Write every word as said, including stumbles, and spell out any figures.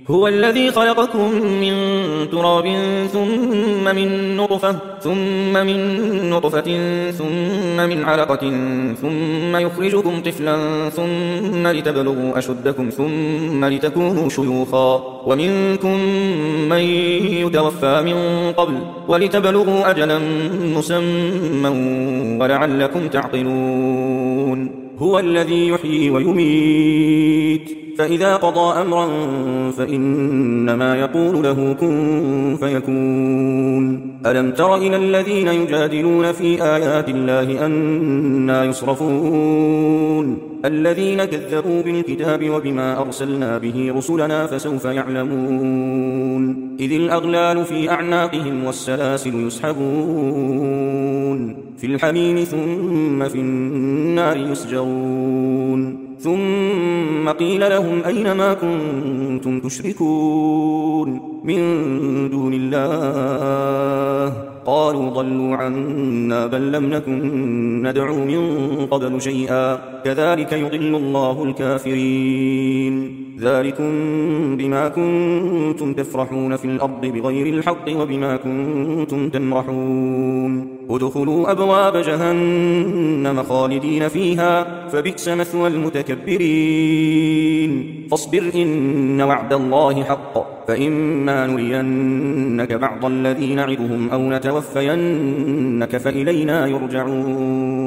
هو الذي خلقكم من تراب ثم من نطفة ثم من نطفة ثم من علقة ثم يخرجكم طفلا ثم لتبلغوا أشدكم ثم لتكونوا شيوخا ومنكم من يتوفى من قبل ولتبلغوا أجلا مسمى ولعلكم تعقلون هو الذي يحيي ويميت فإذا قضى أمرا فإنما يقول له كن فيكون ألم تر إلى الذين يجادلون في آيات الله أنى يصرفون الذين كذبوا بالكتاب وبما أرسلنا به رسلنا فسوف يعلمون إذ الأغلال في أعناقهم والسلاسل يسحبون في الحميم ثم في النار يسجرون ثم قيل لهم أين ما كنتم تشركون من دون الله قالوا ضلوا عنا بل لم نكن ندعو من قبل شيئا كذلك يضل الله الكافرين ذلكم بما كنتم تفرحون في الأرض بغير الحق وبما كنتم تمرحون ادخلوا أبواب جهنم خالدين فيها فبئس مثوى المتكبرين فاصبر إن وعد الله حق فإما نرينك بعض الذي نعدهم أو نتوفينك فإلينا يرجعون